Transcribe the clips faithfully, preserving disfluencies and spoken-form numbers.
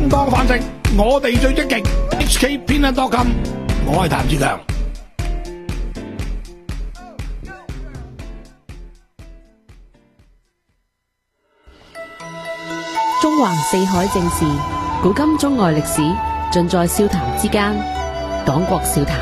正當飯食，我哋最積極。H K 偏袒多金，我係譚志強。 中環四海正事，古今中外歷史，盡在笑談之間。講國笑談。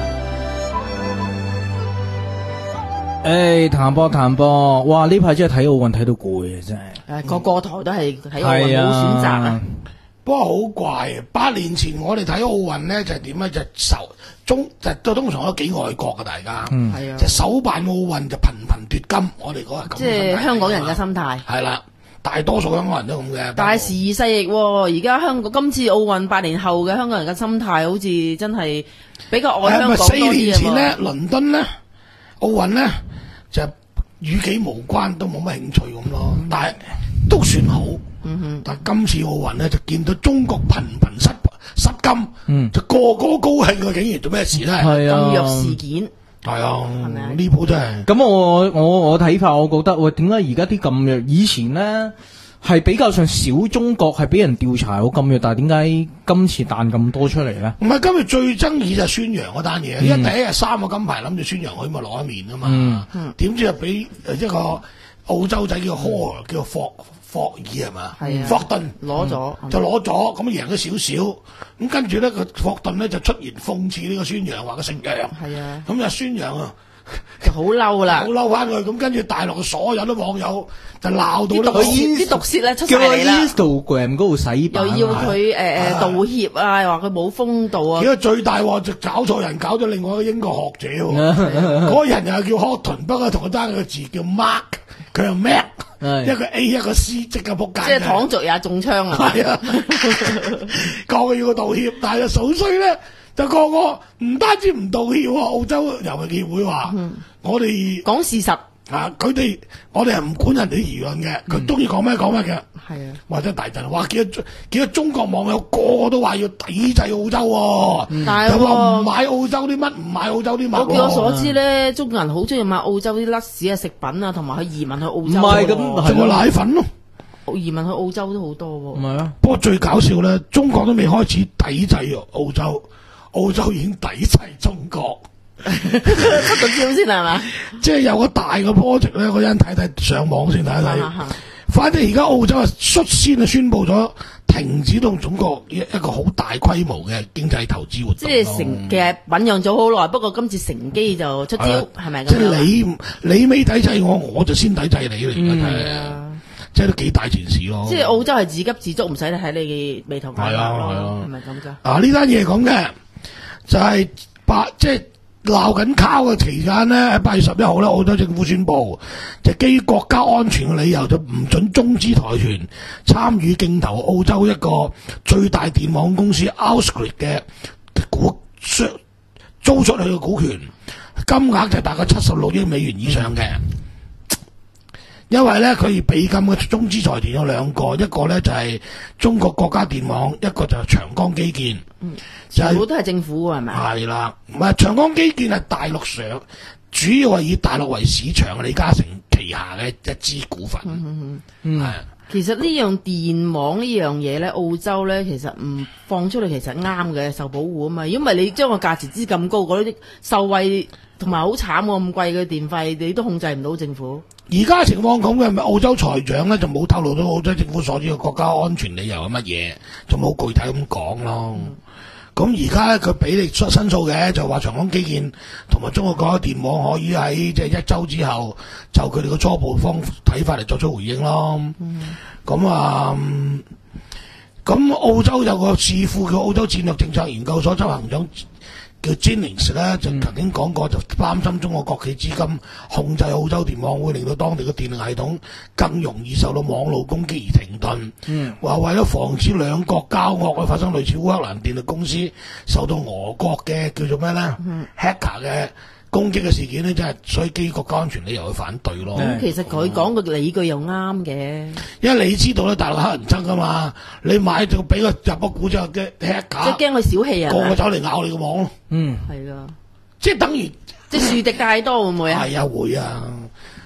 誒，談波談波，哇！呢排真係睇奧運睇到攰啊，真係。 誒，個個台都係睇奧運，冇選擇啊。 不過好怪啊！八年前我哋睇奧運咧就係點咧？就首中就都通常都幾愛國嘅大家， 嗯係啊， 就首辦奧運就頻頻奪金。我哋嗰日咁， 即係香港人嘅心態。 係啦。大多數香港人都咁嘅， 大時移世易喎。而家香港今次奧運八年後嘅香港人嘅心態，好似真係比較愛香港多啲。 四年前咧，倫敦咧奧運咧就與己無關，都冇乜興趣咁咯。嗯、但係都算好。嗯哼。但係今次奧運咧就見到中國頻頻失失金，嗯、就個個高興啊！竟然做咩事咧？ 係啊， 禁藥事件。 係啊，呢鋪真係。 咁我我我睇法，我覺得喂，點解而家啲禁藥以前咧係比較上小中國係俾人調查有禁藥，但係點解今次彈咁多出嚟咧？ 唔係今日最爭議就係孫楊嗰單嘢，因為、嗯、第一日三個金牌諗住孫楊可以咪攞一面啊嘛，點、嗯、知就俾一個澳洲仔叫 Hall、嗯、叫霍霍爾係嘛，霍頓攞咗就攞咗，咁贏咗少少，咁跟住咧個霍頓咧就出言諷刺呢個孫楊，話佢食藥，係啊，咁就孫楊啊就好嬲啦， 好嬲翻佢，咁跟住大陸嘅所有啲網友就鬧到佢啲毒舌咧出晒嚟啦， 叫 Instagram 嗰度洗版， 又要佢誒誒道歉啊，話佢冇風度啊， 結果最大鑊就搞錯人，搞咗另外一個英國學者，嗰個人又係叫 Houghton，不過同佢單個字叫 Mark， 佢又 Mac。一個 A 一個 C 即刻仆街， 即係躺着也中槍啊！ 係啊，個個要佢道歉，但係數衰咧，就個個唔單止唔道歉喎。澳洲遊泳協會話：嗯、我哋講事實啊，佢哋我哋係唔管人哋輿論嘅，佢中意講咩講咩嘅。 係啊， 或者大陣話幾多幾多中國網友個個都話要抵制澳洲、哦，嗯、又話唔買澳洲啲乜，唔買澳洲啲乜、哦。 我據我所知咧，中國人好中意買澳洲啲甩屎啊食品啊，同埋去移民去澳洲。唔係咁， 仲有奶粉咯。 移民去澳洲都好多喎。 唔係啊， 不過最搞笑咧，中國都未開始抵制澳洲，澳洲已經抵制中國。 出到招先係嘛？ 即係有個大嘅 project 咧，嗰陣睇睇上網先睇睇。反正而家澳洲啊率先啊宣布咗停止同中國一一個好大規模嘅經濟投資活動。 即係成其實醞釀咗好耐，不過今次乘機就出招，係咪咁？ 即係你你未抵制我，我就先抵制你嚟嘅，嗯、即係都幾大件事咯。 即係澳洲係自給自足，唔使睇你嘅眉頭眼額咯，係咪咁噶？ 啊呢單嘢咁嘅就係八即係。鬧緊交嘅期間呢，喺八月十一號咧，澳洲政府宣布，就基於國家安全嘅理由，就唔准中資財團參與競投澳洲一個最大電網公司 Ausgrid 嘅股租出去嘅股權，金額就大概七十六億美元以上嘅。因為咧，佢被禁嘅中資財團有兩個，一個咧就係中國國家電網，一個就係長江基建。 嗯，全部都係政府係咪？係啦，唔係長江基建係大陸上，主要係以大陸為市場，李嘉誠旗下嘅一支股份。嗯嗯嗯，係。其實呢樣電網呢樣嘢咧，澳洲咧其實唔放出嚟其實啱嘅，受保護啊嘛。因為你將個價錢支咁高，嗰啲受惠同埋好慘喎，咁貴嘅電費你都控制唔到政府。 而家情況咁嘅，咪澳洲財長咧就冇透露到澳洲政府所指嘅國家安全理由係乜嘢，就冇具體咁講咯。咁而家咧佢俾你出申訴嘅，就話長江基建同埋中國國家電網可以喺即係一周之後就佢哋嘅初步方睇法嚟作出回應咯。咁、嗯、啊，咁、嗯、澳洲有個智庫叫澳洲戰略政策研究所執行長叫 Jennings 咧，就曾經講過，就擔心中國國企資金控制澳洲電網會令到當地嘅電力系統更容易受到網絡攻擊而停頓。嗯，話為咗防止兩國交惡，會發生類似烏克蘭電力公司受到俄國嘅叫做咩咧、嗯、hacker 嘅攻擊嘅事件咧，真係所以基於國家安全理由去反對咯。咁、 嗯、其實佢講嘅理據又啱嘅， 因為你知道咧，大陸黑人憎噶嘛，你買就俾佢入咗股之後嘅 hacker， 即係驚佢小氣啊， 個個走嚟咬你個網咯。嗯， 係噶， 即係等於即係樹敵太多會唔會啊？ 係啊，會啊。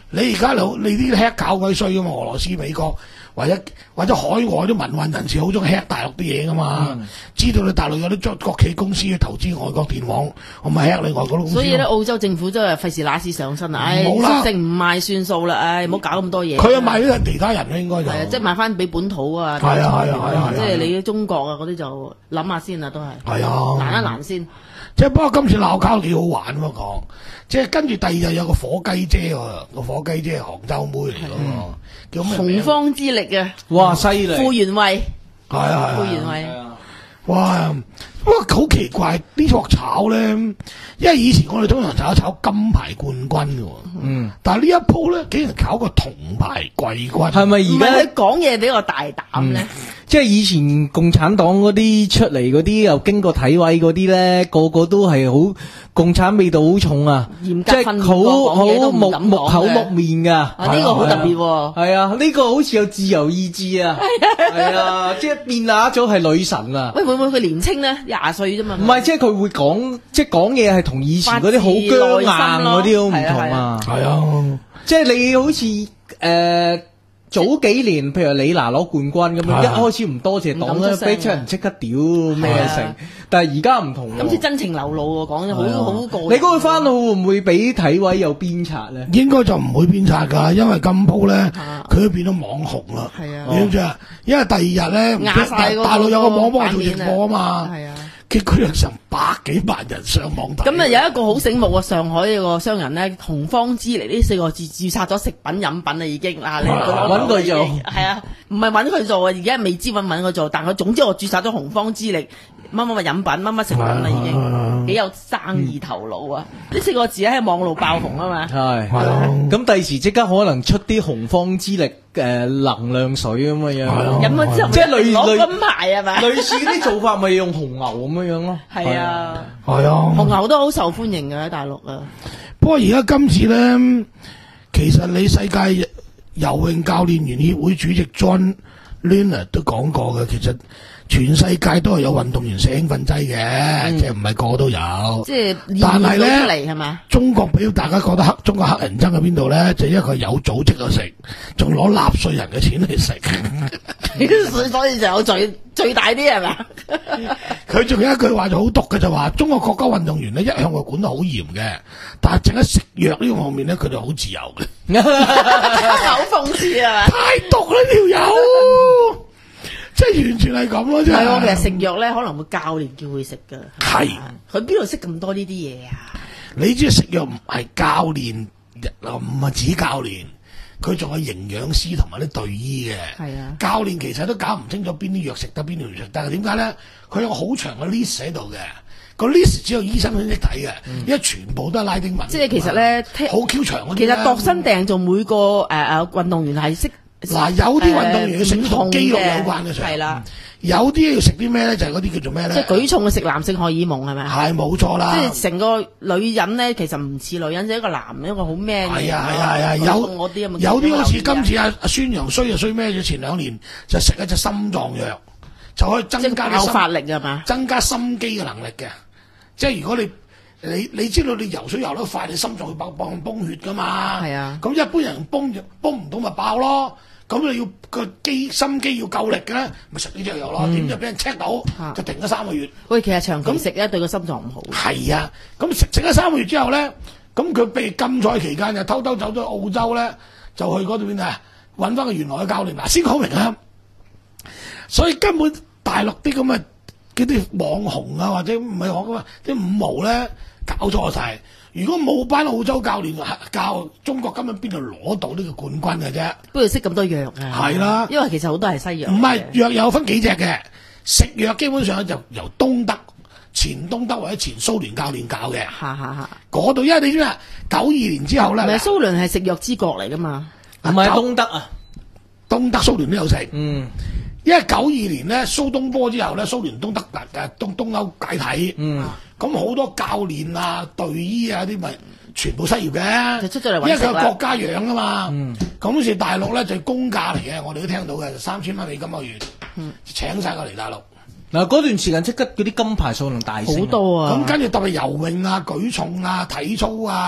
你而家你你啲 hack 搞鬼衰噶嘛？俄羅斯、美國或者或者海外啲民運人士好中意 hack 大陸啲嘢噶嘛？ 嗯、 知道你大陸有啲國企公司去投資外國電網，我咪 hack 你外國公司。 所以咧，澳洲政府真係費事揦屎上身啊！唉， 冇啦食剩唔賣算數啦，唉，唔好搞咁多嘢。 佢又賣俾其他人咧，應該就係啊，即係賣翻俾本土啊。 係啊係啊係啊！ 即係你中國啊嗰啲就諗下先啦，都係。 係啊， 難一難先。 即係不過今次鬧交幾好玩喎講，即係跟住第二日有個火雞姐喎，個火雞姐係杭州妹嚟嘅，叫咩名？ 洪荒之力啊！ 哇，犀利！ 傅園慧， 係啊係傅園慧。 哇！不過好奇怪呢鑊炒咧，因為以前我哋通常炒一炒金牌冠軍嘅喎， 嗯， 但係呢一鋪咧竟然炒個銅牌季軍， 係咪而家唔係佢講嘢比較大膽咧？ 即係以前共產黨嗰啲出嚟嗰啲又經過體委嗰啲咧，個個都係好共產味道好重啊， 嚴即係格訓練過好講嘢都好木唔敢木口講嘅木面噶。 啊，呢個好特別喎。 係啊，呢個好似有自由意志啊，係啊，即係變乸咗係女神啊。 喂，會唔會佢年青咧？廿歲啫嘛。 唔係，即係佢會講，即係講嘢係同以前嗰啲好僵硬嗰啲好唔同啊。 係啊， 即係你好似誒。早幾年，譬如李娜攞冠軍咁樣，一開始唔多謝黨咧，俾出人即刻屌咩成。但係而家唔同， 今次真情流露喎，講得好好過。 你嗰個翻到會唔會俾體委有鞭策咧？ 應該就唔會鞭策㗎，因為今鋪咧，佢都變咗網紅啦。 係啊， 你知唔知啊？因為第二日咧，大陸有個網幫我做直播啊嘛。係啊。結果有成百幾萬人上網睇。 咁啊有一個好醒目嘅上海嘅個商人咧，洪荒之力呢四個字註冊咗食品飲品啦已經嗱，你揾佢做係啊，唔係揾佢做啊，而家未知揾唔揾佢做，但佢總之我註冊咗洪荒之力乜乜乜飲品乜乜食品啦已經，幾有生意頭腦啊！呢四個字喺網路爆紅啊嘛。 係係咁第時即刻可能出啲洪荒之力誒能量水咁嘅樣， 飲咗之後即係類攞金牌係咪？ 類似啲做法咪用紅牛咁樣樣咯。 係啊， 係啊， 紅牛都好受歡迎嘅喺大陸啊。 不過而家今次咧，其實你世界游泳教練員協會主席 John Leonard 都講過嘅，其實全世界都係有運動員食興奮劑嘅，嗯、即係唔係個個都有。 即係但係咧， 出嚟係嘛？ 中國俾大家覺得黑，中國黑人憎喺邊度咧？就因為佢有組織去食，仲攞納稅人嘅錢嚟食， 所以就有罪最大啲係嘛？ 佢仲有一句話就好毒嘅，就話中國國家運動員咧一向佢管得好嚴嘅，但係淨係食藥呢個方面咧，佢就好自由嘅， 好諷刺係嘛？ 太毒啦條友！即係完全係咁咯，真係。 係喎，其實食藥咧可能會教練叫佢食噶。 係。 佢邊度識咁多呢啲嘢啊？ 你知食藥唔係教練，唔係指教練，佢仲有營養師同埋啲隊醫嘅。係啊。教練其實都搞唔清楚邊啲藥食得，邊條唔食得。但係點解咧？佢有個好長嘅 list 喺度嘅，個 list 只有醫生先識睇嘅，嗯、因為全部都係拉丁文。即係其實咧，好 Q 長嗰啲。其實度身訂做每個誒誒運動員係識。嗱，有啲運動員要食同肌肉有關嘅，係啦。有啲要食啲咩咧？就係嗰啲叫做咩咧？即係舉重嘅食男性荷爾蒙係咪？係冇錯啦。即係成個女人咧，其實唔似女人，就一個男一個好 man 嘅。係啊係啊係啊，有有啲好似今次阿阿孫楊衰就衰咩？前兩年就食一隻心臟藥，就可以增加爆發力係嘛？增加心肌嘅能力嘅。即係如果你你你知道你游水游得快，你心臟會爆爆崩血噶嘛？係啊。咁一般人崩崩唔到咪爆咯。咁你要個肌心肌要夠力嘅咧，咪食呢隻藥咯。點就俾人 check 到，就停咗三個月。喂，其實長期食咧對個心臟唔好。係啊，咁食食咗三個月之後咧，咁佢被禁賽期間就偷偷走咗澳洲咧，就去嗰邊啊揾翻個原來嘅教練。嗱，先講明啊，所以根本大陸啲咁嘅嗰啲網紅啊，或者唔係講啊啲五毛咧搞錯晒。如果冇班澳洲教練教中國，根本邊度攞到呢個冠軍嘅啫？不如識咁多藥啊！係啦，因為其實好多係西藥。唔係藥有分幾隻嘅，食藥基本上就由東德、前東德或者前蘇聯教練教嘅。嚇嚇嚇！嗰度因為你知啦，九二年之後咧，唔係蘇聯係食藥之國嚟噶嘛？唔係東德啊，東德蘇聯都有食。嗯。因為九二年咧蘇東波之後咧，蘇聯東德誒東東歐解體，嗯，咁好多教練啊、隊醫啊啲咪全部失業嘅，就出咗嚟揾食啦。因為佢係國家養啊嘛，嗯，咁好似大陸咧就係公價嚟嘅，我哋都聽到嘅，三千蚊美金個月，嗯，請晒過嚟大陸。嗱嗰段時間即刻嗰啲金牌數量大升，好多啊！咁跟住特別游泳啊、舉重啊、體操啊。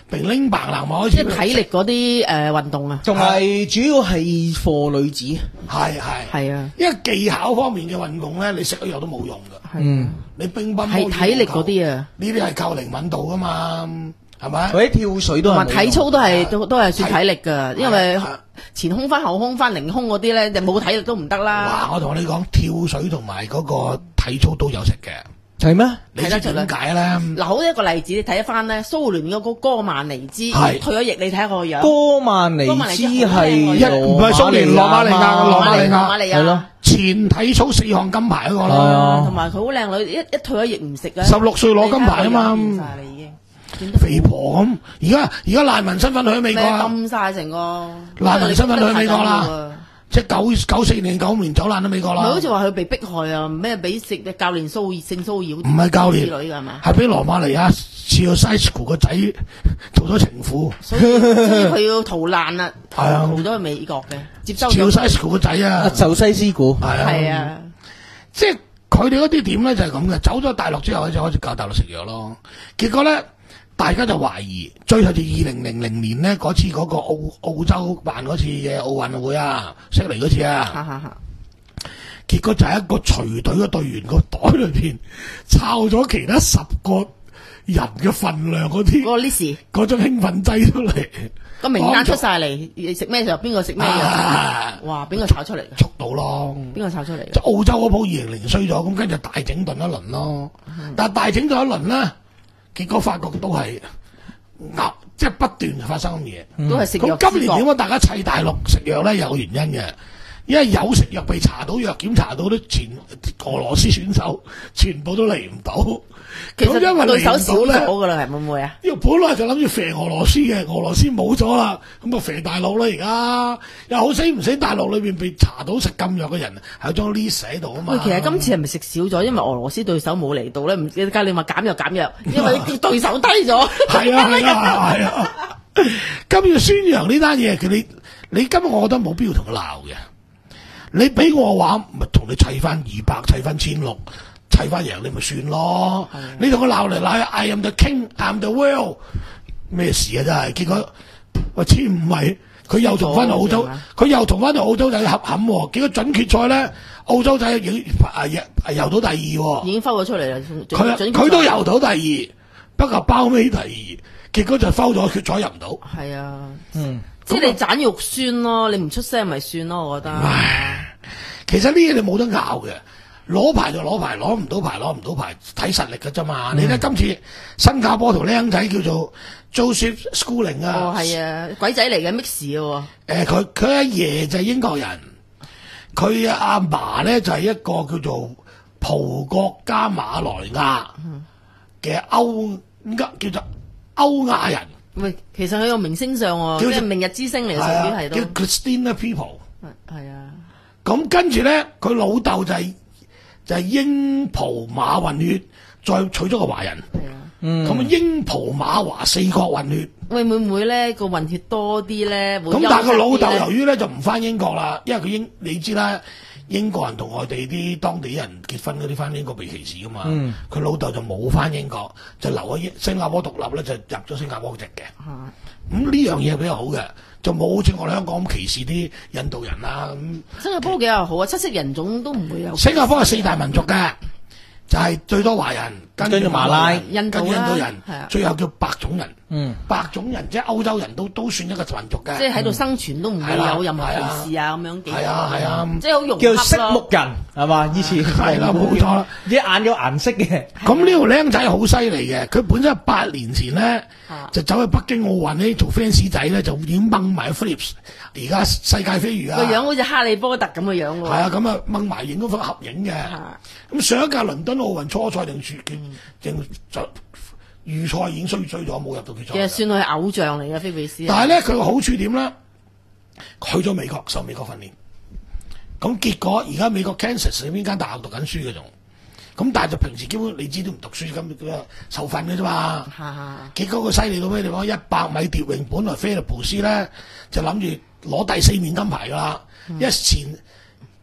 平拎白藍開始。 即係體力嗰啲誒運動啊， 仲係主要係貨女子。 係係係啊， 因為技巧方面嘅運動咧，你食咗藥都冇用㗎。 嗯， 你乒乓係體力嗰啲啊， 呢啲係靠靈敏度㗎嘛，係咪？ 或者跳水都係同埋體操都係係都都係算體力㗎，因為係前空翻後空翻凌空嗰啲咧，就冇體力都唔得啦。 哇！我同你講，跳水同埋嗰個體操都有食嘅。 係咩？ 你知睇得出啦點解咧？ 嗱，好一個例子，你睇翻咧，蘇聯嗰個哥曼尼茲係退咗役，你睇下個樣。 哥曼尼茲係一唔係蘇聯羅馬尼亞羅馬尼亞羅馬尼亞係咯， 前體操四項金牌嗰個係咯， 啊同埋佢好靚女，一一退咗役唔食啊。 十六歲攞金牌啊嘛你睇下個樣變晒啦已經變得好肥婆咁。而家而家難民身份去美國咩啊， 冧晒成個難民身份去美國啦唔係即係九九四年九五年走難到美國啦。 好似話佢被迫害啊？咩俾食教練騷擾性騷擾？ 唔係教練之類㗎係嘛？ 係俾羅馬尼亞似個 Sisco 個仔做咗情婦， 所以所以佢要逃難啦，逃係啊逃咗去美國嘅，接收似個咗 Sisco 個仔阿啊， 就西斯古。 係啊， 係啊， 即係佢哋嗰啲點咧就係咁嘅，走咗大陸之後就開始教大陸食藥咯。結果咧，大家就懷疑，最後就二零零零年咧嗰次嗰個澳澳洲辦嗰次嘅奧運會啊，悉尼嗰次哈啊， 哈哈！ 結果就係一個隨隊嘅隊員個袋裏邊抄咗其他十個人嘅份量嗰啲嗰個 list 嗰種興奮劑出嚟， 個名單出晒嚟，食咩就邊個食咩藥啊， 哇！邊個炒出嚟㗎？ 捉到咯。 邊個炒出嚟㗎？ 即係澳洲嗰鋪二零零衰咗，咁跟住大整頓一輪咯。但係大整頓一輪咧，結果發覺都係咬，即係不斷發生嘢。 都係食藥咁今年點解？ 解大家砌大陸食藥咧？有原因嘅，因為有食藥被查到藥檢查到啲前俄羅斯選手全部都嚟唔到。 其咁因為實對手少嚟唔到咧。 咗㗎啦，係會唔會啊？ 因為本來就諗住肥俄羅斯嘅，俄羅斯冇咗啦，咁啊肥大陸啦而家，又好死唔死大陸裏邊被查到食禁藥嘅人係有張 list 喺度啊嘛。 喂，其實今次係咪食少咗？因為俄羅斯對手冇嚟到咧，唔知教你話減藥減藥，因為對手低咗。 係啊係啊係啊！今要宣揚呢單嘢，佢你你今日我覺得冇必要同佢鬧嘅。你俾我話，咪同你砌翻二百，砌翻千六，砌翻贏你咪算咯。你同佢鬧嚟鬧去 ，I am the king, I am the world，咩事啊真係？結果喂，千唔係佢又同翻澳洲，佢又同翻澳洲仔合冚喎。結果準決賽咧，澳洲仔已經啊啊游到第二喎。 已經摟咗出嚟啦， 佢準佢都游到第二，不過包尾第二，結果就摟咗決賽入唔到。 係啊， 嗯， 即係你斬肉酸咯，你唔出聲咪算咯，我覺得。 唉，其實呢嘢你冇得拗嘅，攞牌就攞牌，攞唔到牌攞唔到牌，睇實力嘅啫嘛。你睇今次新加坡條僆仔叫做 Joseph Schooling 啊， 哦，係啊，鬼仔嚟嘅 mix 嘅喎。 誒佢佢阿爺就係英國人，佢阿嫲咧就係一個叫做葡國加馬來亞嘅歐叫做歐亞人， 喂，其實佢個明星相喎， 叫做即係明日之星嚟嘅，屬於係叫都。 Christina People。 係啊， 咁跟住咧，佢老豆就係、就係、英葡馬混血，再娶咗個華人。 係啊。 嗯， 咁啊、英葡馬華四國混血。 喂，會唔會咧個混血多啲咧？ 咁但係個老豆由於於咧就唔翻英國啦，因為佢英你知啦，英國人同外地啲當地人結婚嗰啲翻英國被歧視噶嘛。 嗯佢老豆就冇翻英國，就留喺英新加坡獨立咧，就入咗新加坡籍嘅。咁呢樣嘢比較好嘅，就冇好似我哋香港咁歧視啲印度人啊咁。 新加坡幾有好啊，七色人種都唔會有。 新加坡係四大民族嘅，就係、最多華人，跟跟住馬拉印度啦跟住印度人係啊， 最後叫白種人。 嗯， 白種人即係歐洲人都都算一個民族嘅。 即係喺度生存都唔會係啦有任何歧視啊咁樣幾好係啊係啊， 即係好融叫色洽咯。 目人係嘛？以前係啦冇錯啦。 啲眼有顏色嘅。 咁呢條僆仔好犀利嘅，佢本身係八年前咧啊就走去北京奧運呢做 fans 仔咧，就已經掹埋 Philips，而家世界飛魚啊， 個樣好似哈利波特咁嘅樣喎。 係啊，咁啊掹埋影嗰幅合影嘅。 啊咁上一屆倫敦奧運初賽定決決定就預賽已經衰衰咗，冇入到決賽。 其實算係偶像嚟嘅菲比斯。 但係咧，佢個好處點咧？去咗美國受美國訓練，咁結果而家美國 Kansas 呢邊間大學讀緊書嘅仲，咁但係就平時基本你知都唔讀書咁佢受訓嘅啫嘛。 哈哈結果佢犀利到咩地方？一百米蝶泳本來菲利普斯咧就諗住攞第四面金牌㗎啦， 嗯一前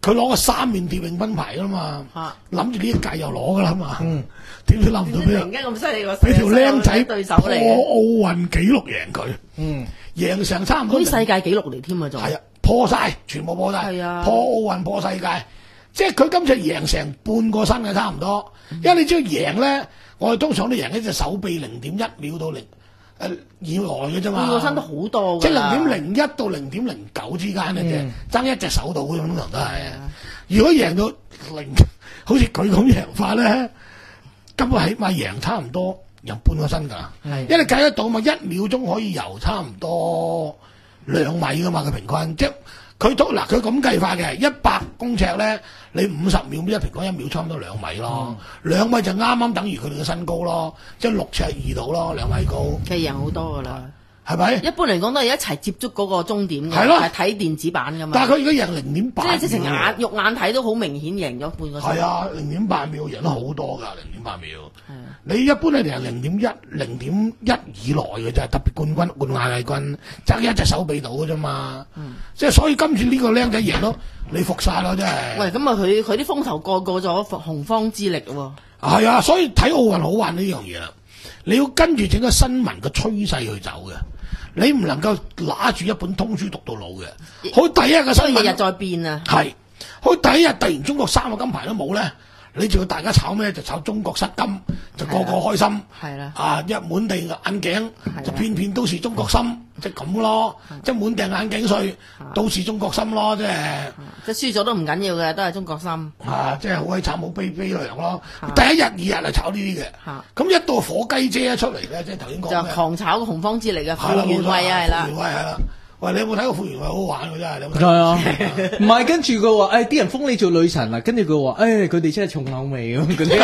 佢攞個三面蝶泳金牌噶嘛， 嚇諗住呢一屆又攞噶啦嘛， 嗯點知諗唔到俾突然間咁犀利個俾條僆仔對手破嚟嘅， 奧運紀錄贏佢， 嗯， 贏成差唔多嗰啲世界紀錄嚟添啊，仲係啊，破晒，全部破晒， 係啊破奧運破世界，即係佢今次贏成半個身嘅差唔多，因為你知道贏咧，我哋通常都贏一隻手臂零點一秒到零誒以內嘅啫嘛， 半個身都好多即係㗎啦， 零點零一到零點零九之間嘅啫嗯， 爭一隻手到嗰種通常都係。 啊如果贏到零，好似佢咁贏法咧，根本起碼贏差唔多贏半個身㗎。 係因為你計得到嘛，一秒鐘可以游差唔多兩米㗎嘛，佢平均即係佢都嗱佢咁計法嘅，一百公尺咧，你五十秒一平均一秒差唔多兩米咯，兩、米就啱啱等於佢哋嘅身高咯，即係六尺二度咯，兩米高， 其實贏好多㗎啦。 係咪？ 一般嚟講都係一齊接觸嗰個終點嘅， 係咯係睇電子版㗎嘛。 但係佢而家贏零點八， 即係直情眼肉眼睇都好明顯贏咗半個身。 係啊，零點八秒贏得好多㗎，零點八秒。 係啊你一般係贏零點一、零點一以內嘅啫，特別冠軍、冠亞季軍爭一隻手臂到嘅啫嘛。 嗯即係所以今次呢個僆仔贏咯，你服晒咯，真係。 喂，咁啊，佢佢啲風頭過過咗洪荒之力喎。 係啊，所以睇奧運好玩呢樣嘢啦。你要跟住整個新聞嘅趨勢去走嘅，你唔能夠拿住一本通書讀到老嘅。好第一個新聞所以日日在變啊。 係，好第一日突然中國三個金牌都冇咧，你仲要大家炒咩？就炒中國失金，就個個開心。 係啦。 啊！一滿地眼鏡係啦就片片都是中國心，即係咁咯。即係滿地眼鏡碎都是中國心咯，即係即係輸咗都唔緊要嘅，都係中國心。 啊！即係好鬼慘，好悲悲涼咯啊。 第一日、二日係炒呢啲嘅啊， 咁一到火雞姐一出嚟咧，即係頭先講就嘅， 狂炒個洪荒之力嘅係啦， 傅園慧啊，係啦傅園。慧係啦。喂，你有冇睇過傅園慧好玩㗎真係？你有冇睇係啊，唔係跟住佢話，誒啲人封你做女神啦，跟住佢話，誒佢哋真係重口味咁嗰啲。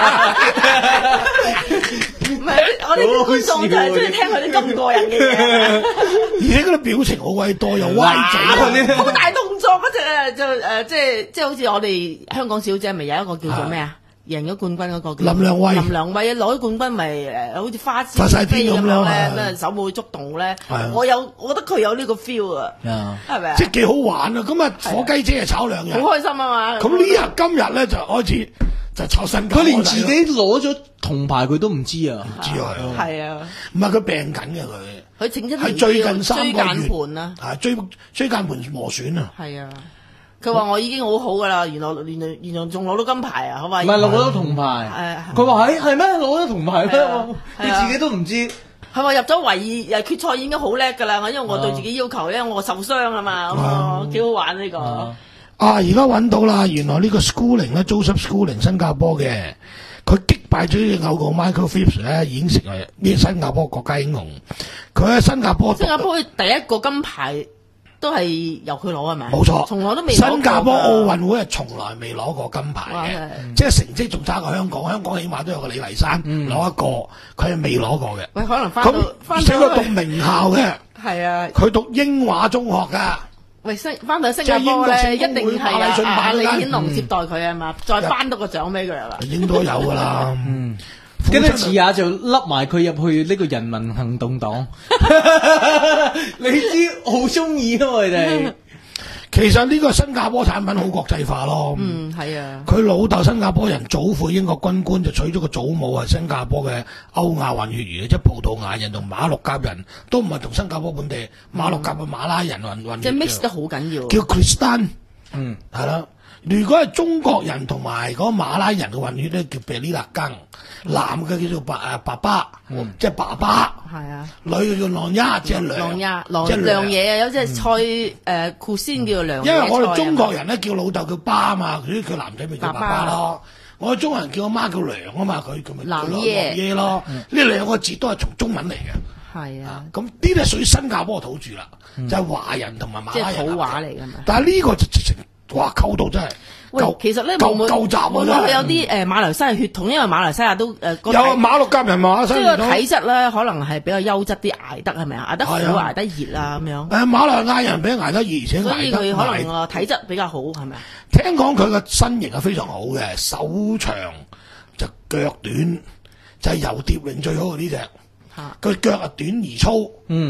唔係，我哋啲觀眾就係中意聽佢啲咁過癮嘅嘢， 而且嗰啲表情好鬼多，又歪嘴。 好大動作嗰只啊，就誒即係即係好似我哋香港小姐咪有一個叫做咩啊？贏咗冠軍嗰個叫林良慧林良慧攞咗冠軍咪誒，好似花枝發晒天咁樣飛咁樣咧， 係咩手舞足動咧係啊。 我有，我覺得佢有呢個 feel 啊， 啊係咪啊即？係幾好玩啊！咁啊，火雞姐係炒兩日好，開心啊嘛！ 咁呢日今日咧就開始就炒新加坡佢連自己仔咯攞咗銅牌佢都唔知啊！ 唔知啊， 係啊， 唔係佢病緊嘅佢， 佢整一係最近三椎個月間盤啊， 啊椎椎間盤磨損啊， 係啊。佢話我已經好好噶啦，原來原來原來仲攞到金牌啊！佢話唔係攞咗銅牌， 誒， 佢話係係咩攞咗銅牌係啊咩？ 係啊你自己都唔知。 佢話入咗圍誒決賽已經好叻噶啦，因為我對自己要求，因為我受傷啊嘛，咁啊幾好玩呢個。 啊啊而家揾到啦，原來呢個 Schooling 咧 Joseph Schooling 新加坡嘅，佢擊敗咗呢個偶個 Michael Phelps 咧，已經成為呢個新加坡國家英雄。佢喺新加坡讀新加坡第一個金牌都係由佢攞係咪？ 冇錯， 從來都未攞過㗎新加坡奧運會係從來未攞過金牌嘅哇係， 即係成績仲差過香港。香港起碼都有個李麗珊攞一個，佢係未攞過嘅。 喂，可能翻到咁翻而且佢讀到去名校嘅， 係啊。 佢讀英華中學㗎。 喂，新翻到新加坡咧，一定係馬禮遜啊阿辦嗰間李顯龍接待佢啊嘛，再頒多個獎俾佢啊嘛。 應該有㗎啦。 嗯，跟住遲下就笠埋佢入去呢個人民行動黨，你知好中意啊嘛佢哋。 其實呢個新加坡產品好國際化咯。 嗯，係啊。 佢老豆新加坡人，祖父英國軍官，就娶咗個祖母係新加坡嘅歐亞混血兒，即係葡萄牙人同馬六甲人，都唔係同新加坡本地馬六甲嘅馬拉人混混血即係嘅 mix 得好緊要。 叫 Kristan。 嗯， 係啦。如果係中國人同埋嗰個馬拉人嘅混血咧，叫 Belila Gang，男嘅叫做爸誒爸爸，即係爸爸； 係啊。 女嘅叫浪丫，即係狼娘， 嘢，狼即係梁娘。 嘢啊，有隻菜誒酷鮮叫做梁因為我哋嘢菜中國啊人咧叫老豆叫爸嘛，佢叫男仔咪叫爸爸咯。我哋中國人叫阿媽叫娘啊嘛，佢佢咪叫男郎爺爺咯。呢兩個字都係從中文嚟嘅。 係啊， 咁呢啲係屬於新加坡土著啦，就係華人同埋馬即係拉人土話嚟㗎嘛。 但係呢個就直情哇溝到真係喂夠， 其實咧夠會唔會夠集喎會唔會真係佢有啲誒馬來西亞血統？因為馬來西亞都誒個有體馬六甲人馬即新係個體質咧，可能係比較優質啲，捱得係咪啊？捱得苦， 係啊捱得熱啊咁樣。 誒馬來亞人比較捱得熱，而且所以捱得佢可能捱個體質比較好，係咪啊？ 聽講佢個身形係非常好嘅，手長就腳短，就係游蝶泳最好嘅呢只。 嚇佢腳啊短而粗， 嗯，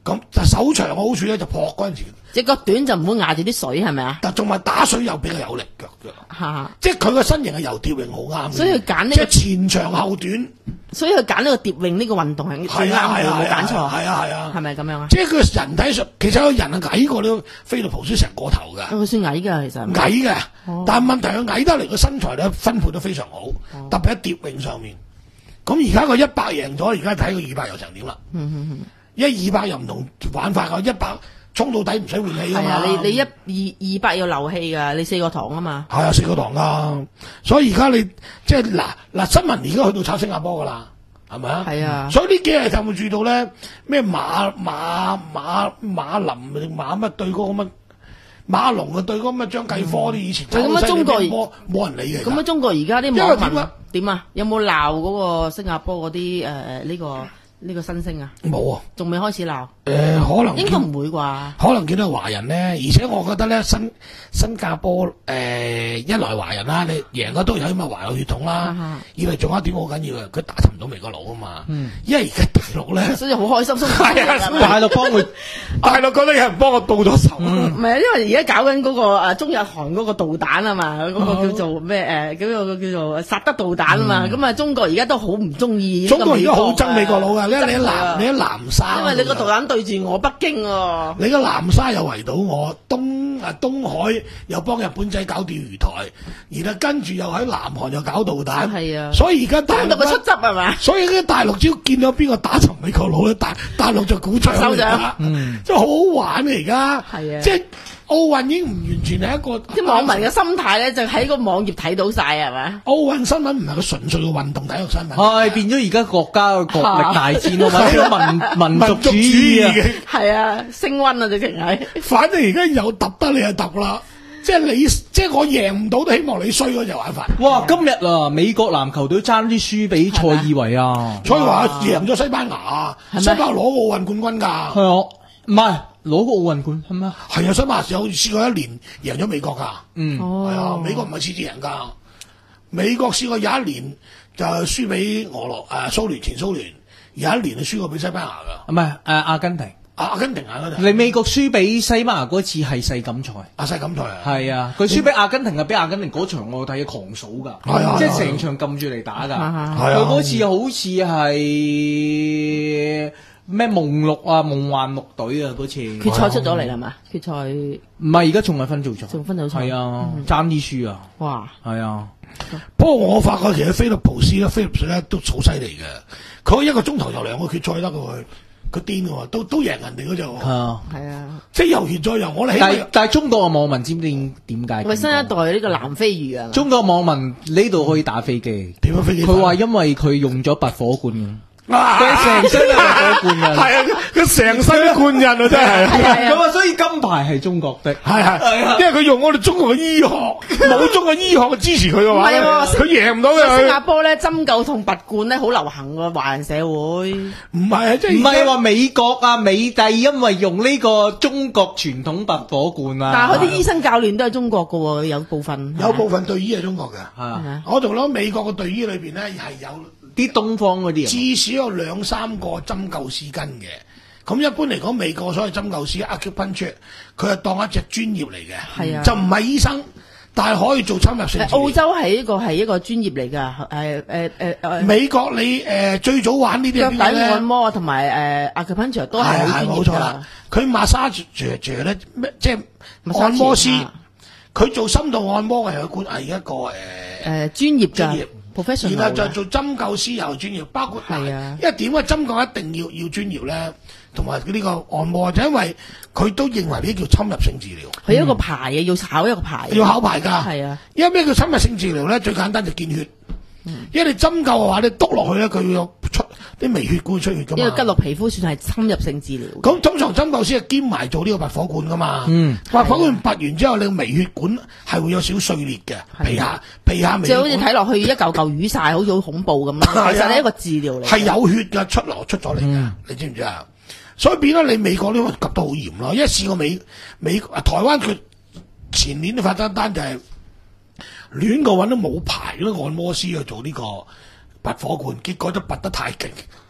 咁但手長嘅好處咧就撲嗰陣時， 隻腳短就唔好壓住啲水係咪啊？ 但仲埋打水又比較有力腳腳， 嚇， 即係佢個身形係游蝶泳好啱嘅， 所以佢揀呢個即係前長後短， 所以佢揀呢個蝶泳呢個運動係最啱佢， 係啊係啊冇揀錯， 係啊係啊， 係咪咁樣啊？ 即係佢人體上其實個人係矮過呢個菲利普斯成個頭㗎。 佢算矮㗎，其實矮嘅， 哦但係問題佢矮得嚟個身材咧分配得非常好， 哦特別喺蝶泳上面。咁而家佢一百贏咗，而家睇佢二百又成點啦？ 嗯嗯嗯， 一二百又唔同玩法㗎，一百衝到底唔使換氣㗎嘛。 係啊，你你一二二百要流氣㗎，你四個堂啊嘛。 係啊，四個堂㗎，所以而家你即係嗱嗱新聞而家去到炒新加坡㗎啦，係咪啊？ 係啊所以呢幾日就會注意到咧咩馬馬馬馬林定馬乜對嗰個乜馬龍啊對嗰個乜張繼科啲以前喂咁啊中國冇冇人理嘅。 咁啊，中國而家啲因為網民點啊點啊？有冇鬧嗰個新加坡嗰啲誒呢個呢個新星啊？ 冇啊。 仲未開始鬧？ 誒、可能應該唔會啩？ 可能見到華人咧，而且我覺得咧新新加坡誒、一來華人啦，你贏咗都有起碼華有血統啦， 啊二嚟仲有一點好緊要嘅，佢打沉唔到美國佬啊嘛，因為而家大陸咧， 所以好開心，鬆係啊鬆大陸幫佢大陸覺得有人幫我到咗手， 唔係，因為而家搞緊嗰個誒中日韓嗰個導彈啊嘛，嗰、個叫做咩誒？嗰、個叫做薩德導彈啊嘛，咁啊、中國而家都好唔中意。 中國而家好憎美國佬噶，你憎你喺南佢啊你喺南沙， 因為你個導彈對住我北京喎。 你個南沙又圍到我，東啊東海又幫日本仔搞釣魚台，然後跟住又喺南韓又搞導彈， 係啊所以而家大陸到佢出汁係嘛？ 所以咧，大陸只要見到邊個打沉美國佬咧，大大陸就鼓掌拍手掌嚟㗎，嗯，即係好好玩嘅而家， 係啊即係奧運已經唔完全係一個啲網民嘅心態咧，就喺個網頁睇到晒係咪？ 奧運新聞唔係個純粹嘅運動體育新聞， 係變咗而家國家嘅國力大戰啊嘛，呢個民民族主義啊， 嘅。 係啊，升溫啊，直情係。 反正而家有揼得你就揼啦，即係你即係我贏唔到都希望你衰嗰隻玩法。 哇！今日啊，美國籃球隊爭啲輸俾塞爾維亞， 所以話贏咗西班牙， 係咪西班牙攞奧運冠軍㗎。 係啊，唔係攞個奧運冠係咩？ 係啊，西班牙有試過一年贏咗美國㗎。 嗯， 哦係啊，美國唔係次次贏㗎。美國試過有一年就輸俾俄羅誒蘇聯前蘇聯，有一年就輸過俾西班牙㗎。 唔係誒阿根廷， 阿根廷啊嗰陣， 你美國輸俾西班牙嗰次係世錦賽。 阿世錦賽啊， 係啊，佢輸俾阿根廷啊，俾阿根廷嗰場我睇狂數㗎， 係啊即係成場撳住嚟打㗎。 係啊係啊佢嗰次好似係咩夢六啊夢幻六隊啊嗰次。 決賽出咗嚟啦嘛？決賽唔係而家仲係分組賽， 仲分組賽係啊，爭啲輸啊， 哇！ 係啊， 不過我發覺其實菲利普斯咧，菲利普斯咧都好犀利嘅。佢一個鐘頭就兩個決賽得嘅佢，佢癲嘅喎，都都贏人哋嗰隻喎， 係啊。 係啊， 即係又決再遊。我哋起但係碼但係中國嘅網民知唔知點點解？ 喂，新一代呢個南非魚啊， 中國網民呢度可以打飛機， 點樣飛機法？ 佢話因為佢用咗拔火罐嘅。 啊佢成身都係拔火罐嘅， 係啊，佢成身都冠印啊，真係。 咁啊，所以金牌係中國的， 係係，因為佢用我哋中國嘅醫學，冇中國醫學嘅支持佢嘅話咧， 唔係喎佢贏唔到新加嘅。 坡咧針灸同拔罐咧好流行喎，華人社會。 唔係啊，即係唔係話美國啊美帝因為用呢個中國傳統拔火罐啊， 但係佢啲醫生教練都係中國嘅喎，有部分。 有部分隊醫係中國嘅。 係啊係咪我仲諗美國嘅隊醫裏邊咧係有啲東方嗰啲人， 至少有兩三個針灸師跟嘅。咁一般嚟講，美國所謂針灸師 acupuncture，佢係當一隻專業嚟嘅， 係啊就唔係醫生，但係可以做侵入性治療。 誒澳洲係一個係一個專業嚟㗎，誒誒誒誒。 美國你誒、呃、最早玩呢啲腳底係邊個咧按？摩同埋誒 acupuncture 都係好係係專業㗎冇錯啦。佢 massage 咧咩即係 massage 按摩師啊， 佢做深度按摩嘅係管係一個誒。 誒專業㗎專業 ，professional 然後就㗎做針灸師又專業，包括係啊因為點解針灸一定要要專業咧？同埋呢個按摩，就因為佢都認為呢啲叫侵入性治療， 佢有一個牌嘅，要考一個牌。 要考牌㗎。 係啊， 因為咩叫侵入性治療咧？最簡單就見血。因為你針灸嘅話，你篤落去咧，佢要出啲微血管出血㗎嘛。 因為吉落皮膚算係侵入性治療。 咁通常針灸師係兼埋做呢個拔火罐㗎嘛。 嗯， 拔火罐拔完之後，你個微血管係會有少碎裂嘅，皮下皮下微即係好似血管睇落去一嚿嚿淤晒，好似好恐怖咁係啊咯。其實係一個治療嚟嘅。 係有血㗎，出嚟出咗嚟㗎，你知唔知啊？所以變咗你美國呢個及得好嚴咯，因為試過美美啊台灣佢前年都發生一單就係亂個揾都冇牌嗰啲按摩師去做呢個拔火罐，結果都拔得太勁，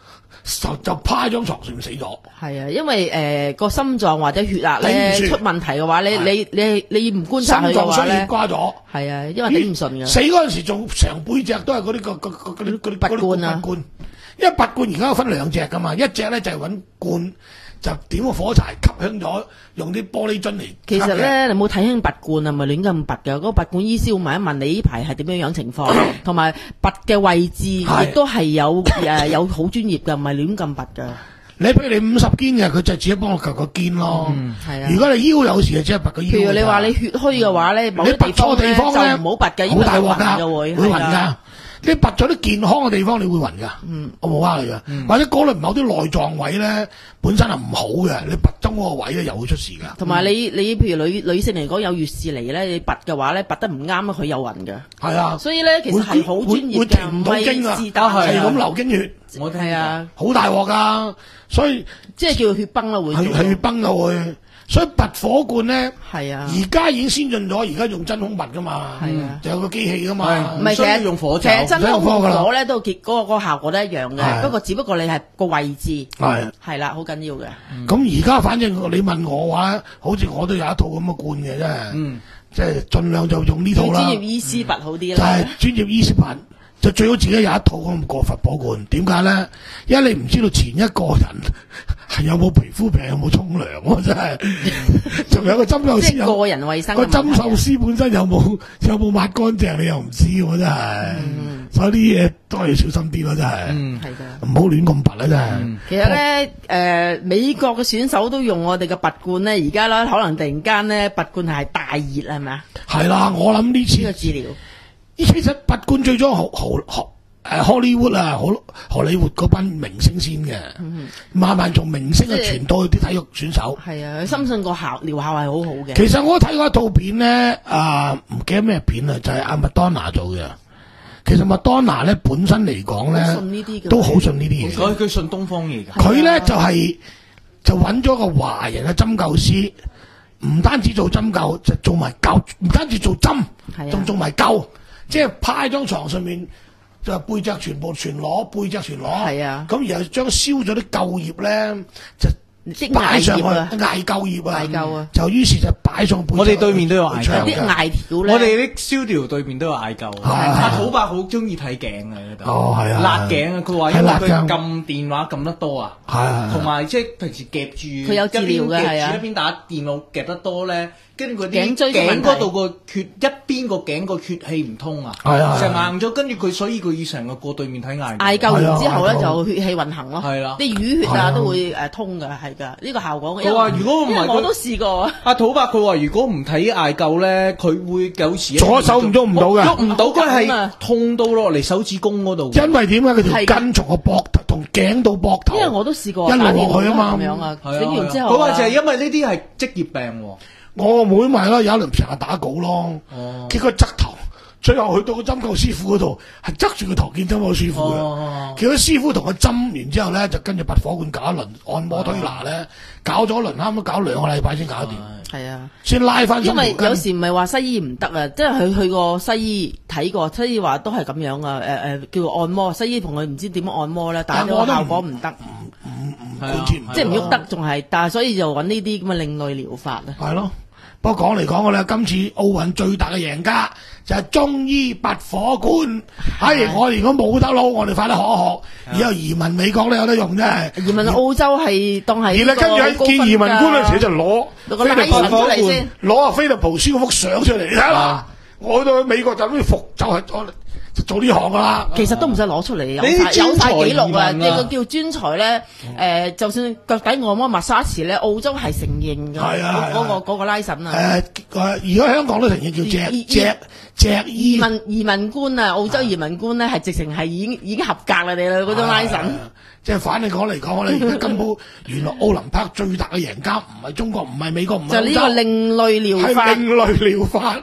就就趴喺張床上面死咗。 係啊，因為誒個、呃、心臟或者血壓咧頂唔住出問題嘅話，你係你你你唔觀心察佢嘅臟衰血話咧， 瓜咗。 係啊，因為頂唔順嘅。 死嗰陣時仲成背脊都係嗰啲個個個嗰啲嗰啲拔罐啊拔罐，因為拔罐而家分兩隻噶嘛，一隻咧就係揾罐就點個火柴吸香咗，用啲玻璃樽嚟吸嘅。 其實咧，你冇睇輕拔罐啊，咪亂咁拔嘅。嗰、個拔罐醫師會問一問你呢排係點樣樣情況，同埋拔嘅位置亦係都係有誒有好專業嘅，唔係亂咁拔嘅。 你譬如你五十肩嘅，佢就只係幫我夾個肩咯。 係啊如果你腰有時就只係拔個腰㗎。 譬如你話你血虛嘅話咧，某啲你拔錯地方咧就唔好拔嘅，因好為大鑊㗎， 嘅會會暈係啦㗎。你拔咗啲健康嘅地方，你會暈㗎。 嗯， 我冇呃你㗎。或者嗰類某啲內臟位咧，本身係唔好嘅，你拔中嗰個位咧又會出事㗎。 同埋你你譬如女女性嚟講有月事嚟咧，你拔嘅話咧，拔得唔啱咧，佢有暈嘅。 係啊， 所以咧，其實係好專業嘅， 會會停唔到經啊， 唔係是但係係咁流經血， 我聽係啊， 好大鑊㗎。所以即係叫血崩啦，會係係血崩㗎會。所以拔火罐咧， 係啊。 而家已經先進咗，而家用真空拔㗎嘛， 係啊就有個機器㗎嘛係。 唔係， 唔需要其實用火其實酒真空唔使用火㗎啦火咧都結嗰個嗰個效果都一樣嘅， 係不過只不過你係個位置係係啦，好緊要嘅。 咁而家反正你問我話，好似我都有一套咁嘅罐嘅，真係， 嗯即係盡量就用呢套啦。 要專業醫師拔好啲就係啦。 專業醫師拔，就最好自己有一套咁個佛火罐。點解咧？因為你唔知道前一個人係有冇皮膚病，有冇沖涼喎，真係。仲有個針灸師有即係個人衛生嘅個問題啊針灸師本身有冇有冇抹乾淨，你又唔知喎，真係。所以啲嘢都係要小心啲咯，真係。 嗯係㗎。 唔好亂咁拔啦，真係。 其實咧，誒、美國嘅選手都用我哋嘅拔罐咧，而家咧可能突然間咧拔罐係大熱係咪啊？ 係啦，我諗呢次呢個治療其實拔罐最初好好好誒 Hollywood 啊，荷荷里活嗰班明星先嘅，慢慢從明星啊即係傳到去啲體育選手。 係啊，佢深信個效療效係好好嘅。 其實我睇過一套片咧，啊唔記得咩片啦，就係阿麥當娜做嘅。其實麥當娜咧本身嚟講好信呢啲咧， 嘅都好信呢啲嘢。 佢佢信東方嘢㗎。 佢咧就係、就揾咗個華人嘅針灸師，唔單止做針灸，就做埋灸，唔單止做針係啊， 仲做埋灸，即係趴喺張床上面，就背脊全部全裸，背脊全裸。 係啊咁然後將燒咗啲灸葉咧，就即係擺上去， 艾葉啊艾灸葉啊， 艾灸啊就於是就擺上背脊。 我哋對面都有艾灸長嘅有啲艾條咧， 我哋啲 studio 對面都有嗌救， 係阿土伯好中意睇鏡啊嗰度， 哦係啊辣頸啊！佢話因為佢係辣鏡撳電話撳得多啊， 係係係同埋即係平時夾住佢有治療嘅一邊係啊夾住一邊打電腦夾得多咧，跟住嗰啲頸椎嘅問題頸嗰度個血一邊個頸個血氣唔通啊， 係啊係啊就硬咗，跟住佢所以佢要成個過對面睇嗌艾灸完之後咧係啊就血氣運行咯， 係啦啲淤血係啊啊都會誒通㗎，係㗎，呢個效果。 佢話如果唔係佢因為我都試過。 阿土伯佢話：如果唔睇艾灸咧，佢會有時左手唔喐唔到㗎喐唔到，佢好緊係啊痛到落嚟手指公嗰度。 因為點解佢條係㗎筋從個膊頭同頸到膊頭， 因為我都試過一路打電落去啊嘛話咁樣啊， 係啊整完之後啊佢話就係因為呢啲係職業病喎。 我個妹咪咯，有一輪成日打稿咯， 哦結果側頭，最後去到個針灸師傅嗰度，係側住個頭見針灸師傅嘅。 哦叫佢師傅同佢針完之後咧，就跟住拔火罐搞一輪按摩推拿咧，搞咗一輪，啱啱搞兩個禮拜先搞掂， 係啊。 先拉翻因為有有時唔係話西醫唔得啊，即係佢去過西醫睇過，西醫話都係咁樣啊。誒、誒，叫做按摩，西醫同佢唔知點樣按摩咧，但係個但我覺得唔效果唔得， 係啊貫徹唔即係唔喐得，仲係，但係所以就揾呢啲咁嘅另類療法啊。 係咯。不過講嚟講去咧，今次奧運最大嘅贏家就係中醫拔火罐。唉，我哋如果冇得撈，我哋快啲學一學，以後移民美國咧有得用啫。 移民澳洲係當係而咧跟住喺見移民官嗰陣時就攞攞個拉神出嚟先， 攞阿菲利普斯嗰幅相出嚟，你睇下，我去到去美國就咁服，就係我就做呢行噶啦。 其實都唔使攞出嚟，有呢啲晒有晒記錄啊！ 專才移民啊呢個叫專才咧，誒，就算腳底按摩、抹沙池咧，澳洲係承認㗎。 係啊係啊嗰個嗰個拉神啊！ 誒誒，而家香港都承認叫隻移隻隻醫。 移民移民官啊，澳洲移民官咧係直情係已經已經合格啦，你啦嗰種拉神。 啊即係反正講嚟講咧，而家根本原來奧林匹克最大嘅贏家唔係中國，唔係美國，唔係就呢個澳洲， 另類療法係。另類療法。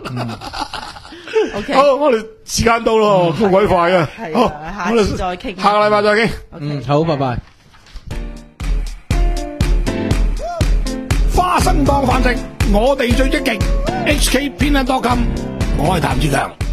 OK， 好，我哋時間到咯，好鬼快啊！ 係好， 啊下我哋次再傾下個禮拜再傾。 嗯，好，拜拜。 花生當飯食，我哋最積極。H K 偏 dot com，我係譚志強。